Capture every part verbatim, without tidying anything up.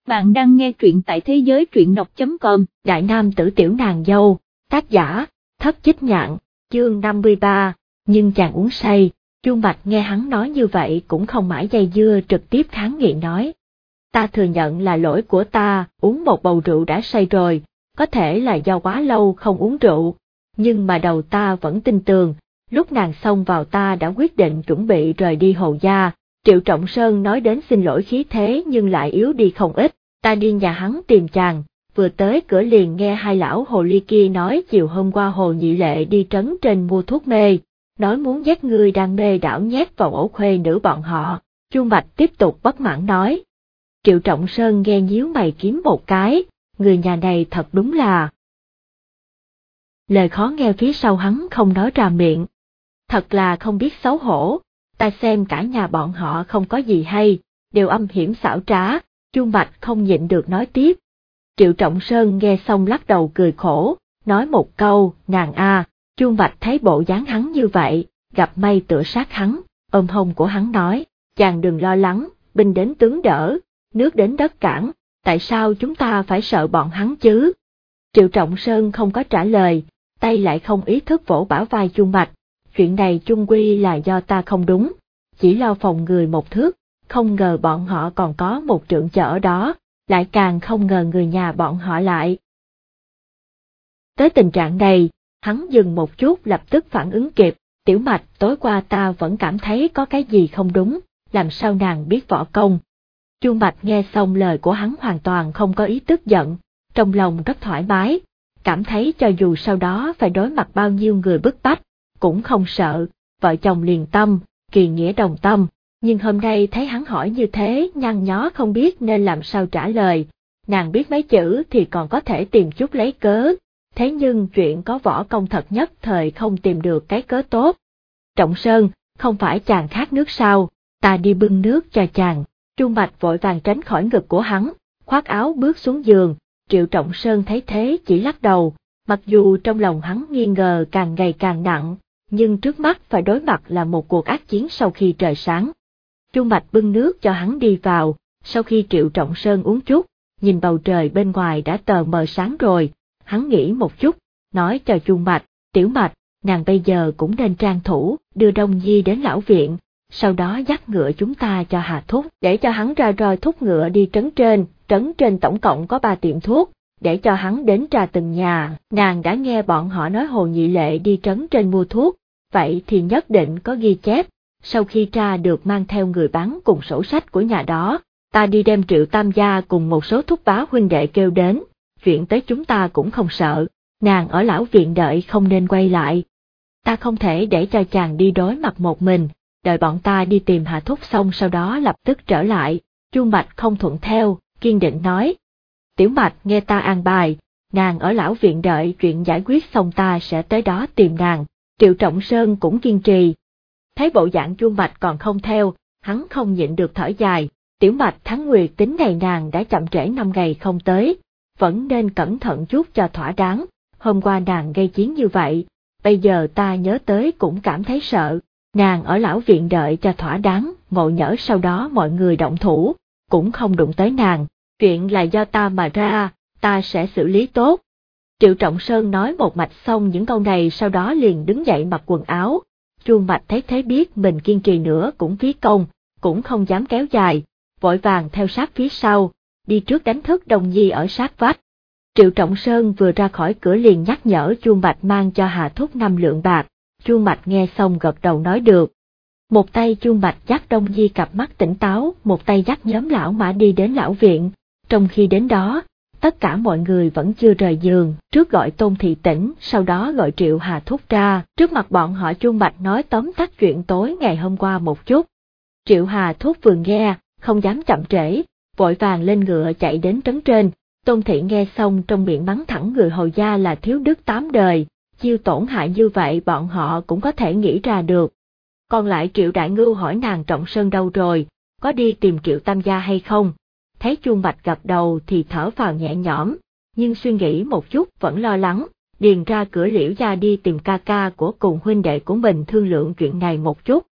Bạn đang nghe truyện tại thế giới truyện đọc chấm com. Đại nam tử tiểu nàng dâu, tác giả, Thất Chích Nhạn, chương năm mươi ba, nhưng chàng uống say. Chu Bạch nghe hắn nói như vậy cũng không mãi dây dưa, trực tiếp kháng nghị nói. Ta thừa nhận là lỗi của ta, uống một bầu rượu đã say rồi, có thể là do quá lâu không uống rượu, nhưng mà đầu ta vẫn tin tường, lúc nàng xông vào ta đã quyết định chuẩn bị rời đi Hồ gia. Triệu Trọng Sơn nói đến xin lỗi khí thế nhưng lại yếu đi không ít, ta đi nhà hắn tìm chàng, vừa tới cửa liền nghe hai lão hồ ly kia nói chiều hôm qua Hồ Nhị Lệ đi trấn trên mua thuốc mê, nói muốn dắt ngươi đang mê đảo nhét vào ổ khuê nữ bọn họ. Chu Bạch tiếp tục bất mãn nói. Triệu Trọng Sơn nghe nhíu mày kiếm một cái, người nhà này thật đúng là. Lời khó nghe phía sau hắn không nói ra miệng. Thật là không biết xấu hổ, ta xem cả nhà bọn họ không có gì hay, đều âm hiểm xảo trá. Chu Bạch không nhịn được nói tiếp. Triệu Trọng Sơn nghe xong lắc đầu cười khổ, nói một câu, nàng a. Chu Bạch thấy bộ dáng hắn như vậy, gặp may tựa sát hắn, ôm hông của hắn nói, chàng đừng lo lắng, binh đến tướng đỡ, nước đến đất cản, tại sao chúng ta phải sợ bọn hắn chứ? Triệu Trọng Sơn không có trả lời, tay lại không ý thức vỗ bả vai Chu Bạch, chuyện này chung quy là do ta không đúng, chỉ lo phòng người một thước, không ngờ bọn họ còn có một trượng chợ ở đó, lại càng không ngờ người nhà bọn họ lại. Tới tình trạng này, hắn dừng một chút lập tức phản ứng kịp, Tiểu Mạch tối qua ta vẫn cảm thấy có cái gì không đúng, làm sao nàng biết võ công. Chu Bạch nghe xong lời của hắn hoàn toàn không có ý tức giận, trong lòng rất thoải mái, cảm thấy cho dù sau đó phải đối mặt bao nhiêu người bức bách, cũng không sợ, vợ chồng liền tâm, kỳ nghĩa đồng tâm. Nhưng hôm nay thấy hắn hỏi như thế nhăn nhó không biết nên làm sao trả lời, nàng biết mấy chữ thì còn có thể tìm chút lấy cớ, thế nhưng chuyện có võ công thật nhất thời không tìm được cái cớ tốt. Trọng Sơn, không phải chàng khát nước sao, ta đi bưng nước cho chàng. Chu Bạch vội vàng tránh khỏi ngực của hắn, khoác áo bước xuống giường. Triệu Trọng Sơn thấy thế chỉ lắc đầu, mặc dù trong lòng hắn nghi ngờ càng ngày càng nặng, nhưng trước mắt phải đối mặt là một cuộc ác chiến sau khi trời sáng. Chu Bạch bưng nước cho hắn đi vào, sau khi Triệu Trọng Sơn uống chút, nhìn bầu trời bên ngoài đã tờ mờ sáng rồi, hắn nghĩ một chút, nói cho Chu Bạch, Tiểu Mạch, nàng bây giờ cũng nên trang thủ, đưa Đông Nhi đến lão viện, sau đó dắt ngựa chúng ta cho Hà Thúc, để cho hắn ra roi thúc ngựa đi trấn trên, trấn trên tổng cộng có ba tiệm thuốc, để cho hắn đến tra từng nhà. Nàng đã nghe bọn họ nói Hồ Nhị Lệ đi trấn trên mua thuốc, vậy thì nhất định có ghi chép. Sau khi tra được mang theo người bán cùng sổ sách của nhà đó, ta đi đem Triệu Tam gia cùng một số thúc bá huynh đệ kêu đến, chuyện tới chúng ta cũng không sợ, nàng ở lão viện đợi không nên quay lại. Ta không thể để cho chàng đi đối mặt một mình, đợi bọn ta đi tìm Hà Thúc xong sau đó lập tức trở lại. Chu Bạch không thuận theo, kiên định nói. Tiểu Mạch nghe ta an bài, nàng ở lão viện đợi chuyện giải quyết xong ta sẽ tới đó tìm nàng. Triệu Trọng Sơn cũng kiên trì. Thấy bộ dạng Chu Bạch còn không theo, hắn không nhịn được thở dài, Tiểu Mạch tháng nguyệt tính này nàng đã chậm trễ năm ngày không tới, vẫn nên cẩn thận chút cho thỏa đáng, hôm qua nàng gây chiến như vậy, bây giờ ta nhớ tới cũng cảm thấy sợ, nàng ở lão viện đợi cho thỏa đáng, ngộ nhỡ sau đó mọi người động thủ, cũng không đụng tới nàng, chuyện là do ta mà ra, ta sẽ xử lý tốt. Triệu Trọng Sơn nói một mạch xong những câu này sau đó liền đứng dậy mặc quần áo. Chu Bạch thấy thế biết mình kiên trì nữa cũng phí công, cũng không dám kéo dài, vội vàng theo sát phía sau, đi trước đánh thức Đồng Nhi ở sát vách. Triệu Trọng Sơn vừa ra khỏi cửa liền nhắc nhở Chu Bạch mang cho Hà Thúc năm lượng bạc, Chu Bạch nghe xong gật đầu nói được. Một tay Chu Bạch dắt Đồng Nhi cặp mắt tỉnh táo, một tay dắt nhóm lão mã đi đến lão viện, trong khi đến đó, tất cả mọi người vẫn chưa rời giường, trước gọi Tôn Thị Tĩnh, sau đó gọi Triệu Hà Thúc ra, trước mặt bọn họ Chu Bạch nói tóm tắt chuyện tối ngày hôm qua một chút. Triệu Hà Thúc vừa nghe, không dám chậm trễ, vội vàng lên ngựa chạy đến trấn trên, Tôn Thị nghe xong trong miệng mắng thẳng người Hồ gia là thiếu đức tám đời, chiêu tổn hại như vậy bọn họ cũng có thể nghĩ ra được. Còn lại Triệu Đại Ngưu hỏi nàng Trọng Sơn đâu rồi, có đi tìm Triệu Tam gia hay không? Thấy Chu Bạch gật đầu thì thở phào nhẹ nhõm, nhưng suy nghĩ một chút vẫn lo lắng, điền ra cửa Liễu gia đi tìm ca ca của cùng huynh đệ của mình thương lượng chuyện này một chút.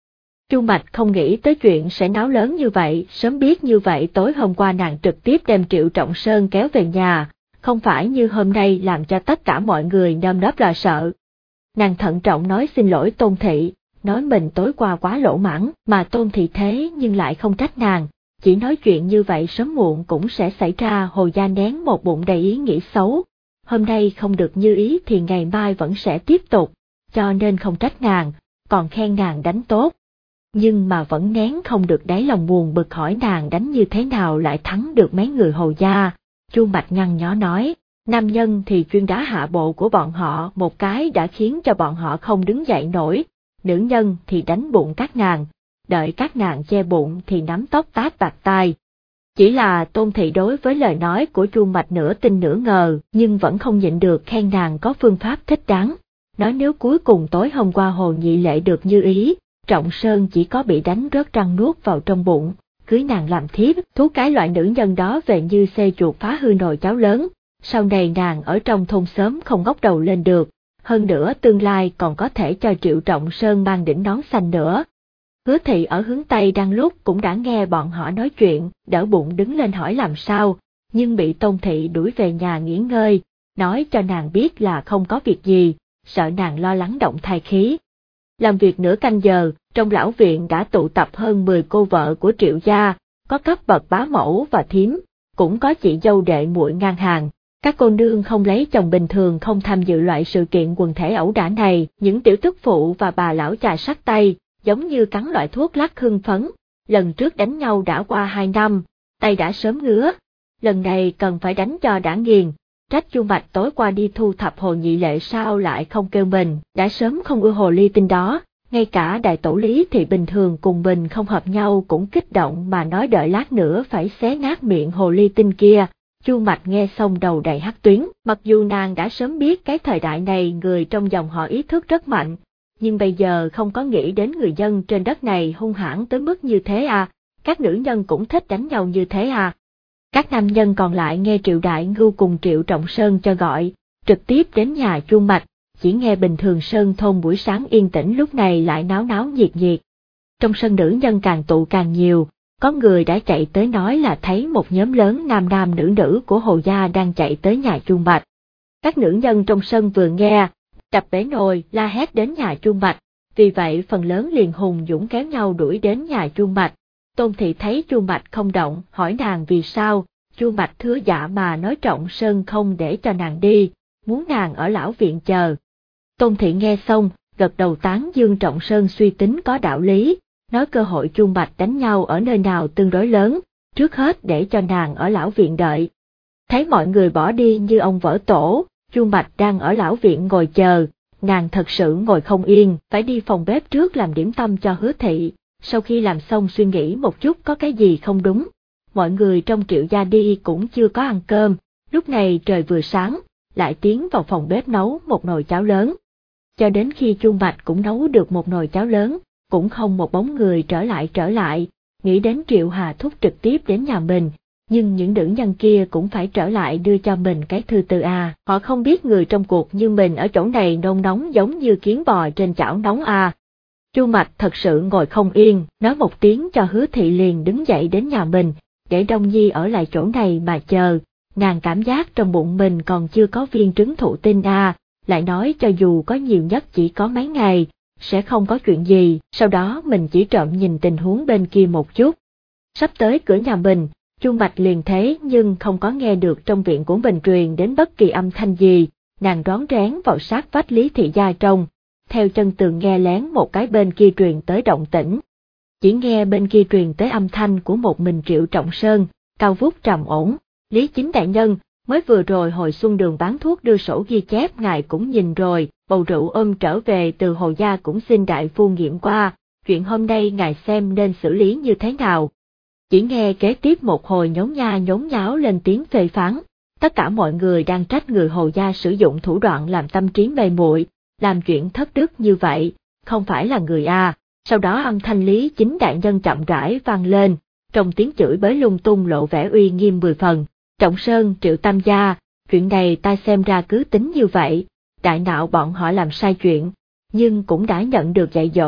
Chu Mạch không nghĩ tới chuyện sẽ náo lớn như vậy, sớm biết như vậy tối hôm qua nàng trực tiếp đem Triệu Trọng Sơn kéo về nhà, không phải như hôm nay làm cho tất cả mọi người nơm nớp lo sợ. Nàng thận trọng nói xin lỗi Tôn Thị, nói mình tối qua quá lỗ mãng, mà Tôn Thị thế nhưng lại không trách nàng, chỉ nói chuyện như vậy sớm muộn cũng sẽ xảy ra. Hồ Gia nén một bụng đầy ý nghĩ xấu, hôm nay không được như ý thì ngày mai vẫn sẽ tiếp tục, cho nên không trách nàng, còn khen nàng đánh tốt. Nhưng mà vẫn nén không được đáy lòng buồn bực hỏi nàng đánh như thế nào lại thắng được mấy người Hồ Gia. Chu Mạch nhăn nhó nói, nam nhân thì chuyên đá hạ bộ của bọn họ một cái đã khiến cho bọn họ không đứng dậy nổi, nữ nhân thì đánh bụng các nàng, đợi các nàng che bụng thì nắm tóc tát bạc tai. Chỉ là Tôn Thị đối với lời nói của Chu Mạch nửa tin nửa ngờ, nhưng vẫn không nhịn được khen nàng có phương pháp thích đáng, nói nếu cuối cùng tối hôm qua Hồ Nhị Lệ được như ý, Trọng Sơn chỉ có bị đánh rớt răng nuốt vào trong bụng, cưới nàng làm thiếp, thú cái loại nữ nhân đó về như xê chuột phá hư nồi cháo lớn, sau này nàng ở trong thôn sớm không ngóc đầu lên được, hơn nữa tương lai còn có thể cho Triệu Trọng Sơn mang đỉnh nón xanh nữa. Hứa Thị ở hướng Tây đang lúc cũng đã nghe bọn họ nói chuyện, đỡ bụng đứng lên hỏi làm sao, nhưng bị Tôn Thị đuổi về nhà nghỉ ngơi, nói cho nàng biết là không có việc gì, sợ nàng lo lắng động thai khí. Làm việc nửa canh giờ, trong lão viện đã tụ tập hơn mười cô vợ của Triệu gia, có cấp bậc bá mẫu và thím, cũng có chị dâu đệ muội ngang hàng. Các cô nương không lấy chồng bình thường không tham dự loại sự kiện quần thể ẩu đả này, những tiểu tức phụ và bà lão già sắc tay, giống như cắn loại thuốc lắc hưng phấn, lần trước đánh nhau đã qua hai năm, tay đã sớm ngứa, lần này cần phải đánh cho đã nghiền. Trách Chu Mạch tối qua đi thu thập Hồ Nhị Lệ sao lại không kêu mình, đã sớm không ưa hồ ly tinh đó, ngay cả đại tổ Lý thì bình thường cùng mình không hợp nhau cũng kích động mà nói đợi lát nữa phải xé nát miệng hồ ly tinh kia. Chu Mạch nghe xong đầu đầy hắc tuyến, mặc dù nàng đã sớm biết cái thời đại này người trong dòng họ ý thức rất mạnh, nhưng bây giờ không có nghĩ đến người dân trên đất này hung hãn tới mức như thế à, các nữ nhân cũng thích đánh nhau như thế à. Các nam nhân còn lại nghe Triệu Đại Ngưu cùng Triệu Trọng Sơn cho gọi, trực tiếp đến nhà Chu Mạch, chỉ nghe bình thường Sơn thôn buổi sáng yên tĩnh lúc này lại náo náo nhiệt nhiệt. Trong sân nữ nhân càng tụ càng nhiều, có người đã chạy tới nói là thấy một nhóm lớn nam nam nữ nữ của Hồ Gia đang chạy tới nhà Chu Mạch. Các nữ nhân trong sân vừa nghe, đập bể nồi la hét đến nhà Chu Mạch, vì vậy phần lớn liền hùng dũng kéo nhau đuổi đến nhà Chu Mạch. Tôn Thị thấy Chu Mạch không động, hỏi nàng vì sao, Chu Mạch thưa dạ mà nói Trọng Sơn không để cho nàng đi, muốn nàng ở lão viện chờ. Tôn Thị nghe xong, gật đầu tán dương Trọng Sơn suy tính có đạo lý, nói cơ hội Chu Mạch đánh nhau ở nơi nào tương đối lớn, trước hết để cho nàng ở lão viện đợi. Thấy mọi người bỏ đi như ông vỡ tổ, Chu Mạch đang ở lão viện ngồi chờ, nàng thật sự ngồi không yên, phải đi phòng bếp trước làm điểm tâm cho Hứa Thị. Sau khi làm xong suy nghĩ một chút có cái gì không đúng, mọi người trong Triệu gia đi cũng chưa có ăn cơm, lúc này trời vừa sáng, lại tiến vào phòng bếp nấu một nồi cháo lớn. Cho đến khi Chu Mạch cũng nấu được một nồi cháo lớn, cũng không một bóng người trở lại trở lại, nghĩ đến Triệu Hà Thúc trực tiếp đến nhà mình, nhưng những nữ nhân kia cũng phải trở lại đưa cho mình cái thư từ à, họ không biết người trong cuộc như mình ở chỗ này nôn nóng giống như kiến bò trên chảo nóng à. Chu Mạch thật sự ngồi không yên, nói một tiếng cho Hứa Thị liền đứng dậy đến nhà mình, để Đông Nhi ở lại chỗ này mà chờ, nàng cảm giác trong bụng mình còn chưa có viên trứng thụ tinh à, lại nói cho dù có nhiều nhất chỉ có mấy ngày, sẽ không có chuyện gì, sau đó mình chỉ trộm nhìn tình huống bên kia một chút. Sắp tới cửa nhà mình, Chu Mạch liền thế nhưng không có nghe được trong viện của mình truyền đến bất kỳ âm thanh gì, nàng rón rén vào sát vách Lý Thị gia trong, theo chân tường nghe lén một cái bên kia truyền tới động tĩnh. Chỉ nghe bên kia truyền tới âm thanh của một mình Triệu Trọng Sơn, cao vút trầm ổn, Lý Chính đại nhân, mới vừa rồi hồi xuân đường bán thuốc đưa sổ ghi chép ngài cũng nhìn rồi, bầu rượu ôm trở về từ Hồ Gia cũng xin đại phu nghiệm qua, chuyện hôm nay ngài xem nên xử lý như thế nào. Chỉ nghe kế tiếp một hồi nhốn nha nhốn nháo lên tiếng phê phán, tất cả mọi người đang trách người Hồ Gia sử dụng thủ đoạn làm tâm trí mê muội, làm chuyện thất đức như vậy, không phải là người a. Sau đó âm thanh Lý Chính đại nhân chậm rãi vang lên, trong tiếng chửi bới lung tung lộ vẻ uy nghiêm mười phần. Trọng Sơn, Triệu Tam gia, chuyện này ta xem ra cứ tính như vậy, đại nạo bọn họ làm sai chuyện, nhưng cũng đã nhận được dạy dỗ,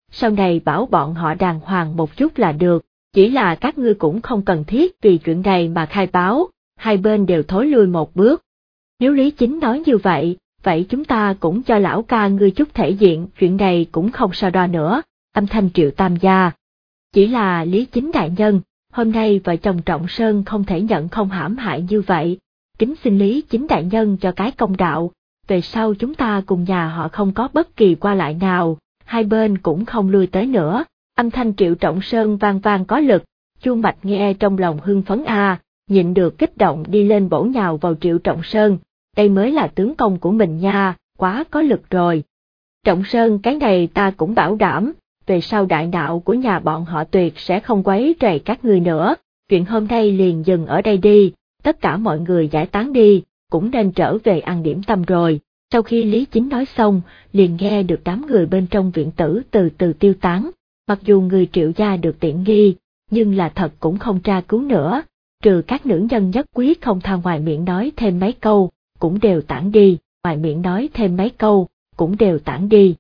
sau này bảo bọn họ đàng hoàng một chút là được, chỉ là các ngươi cũng không cần thiết vì chuyện này mà khai báo, hai bên đều thối lui một bước. Nếu Lý Chính nói như vậy, vậy chúng ta cũng cho lão ca ngươi chút thể diện, chuyện này cũng không sao đo nữa, âm thanh Triệu Tam gia. Chỉ là Lý Chính đại nhân, hôm nay vợ chồng Trọng Sơn không thể nhận không hãm hại như vậy, kính xin Lý Chính đại nhân cho cái công đạo, về sau chúng ta cùng nhà họ không có bất kỳ qua lại nào, hai bên cũng không lui tới nữa. Âm thanh Triệu Trọng Sơn vang vang có lực, Chu Mạch nghe trong lòng hưng phấn a, nhịn được kích động đi lên bổ nhào vào Triệu Trọng Sơn, đây mới là tướng công của mình nha, quá có lực rồi. Trọng Sơn, cái này ta cũng bảo đảm, về sau đại đạo của nhà bọn họ tuyệt sẽ không quấy rầy các ngươi nữa, chuyện hôm nay liền dừng ở đây đi, tất cả mọi người giải tán đi, cũng nên trở về ăn điểm tâm rồi. Sau khi Lý Chính nói xong, liền nghe được đám người bên trong viện tử từ từ tiêu tán, mặc dù người Triệu gia được tiện nghi, nhưng là thật cũng không tra cứu nữa, trừ các nữ nhân nhất quyết không tha ngoài miệng nói thêm mấy câu, cũng đều tản đi, ngoài miệng nói thêm mấy câu, cũng đều tản đi.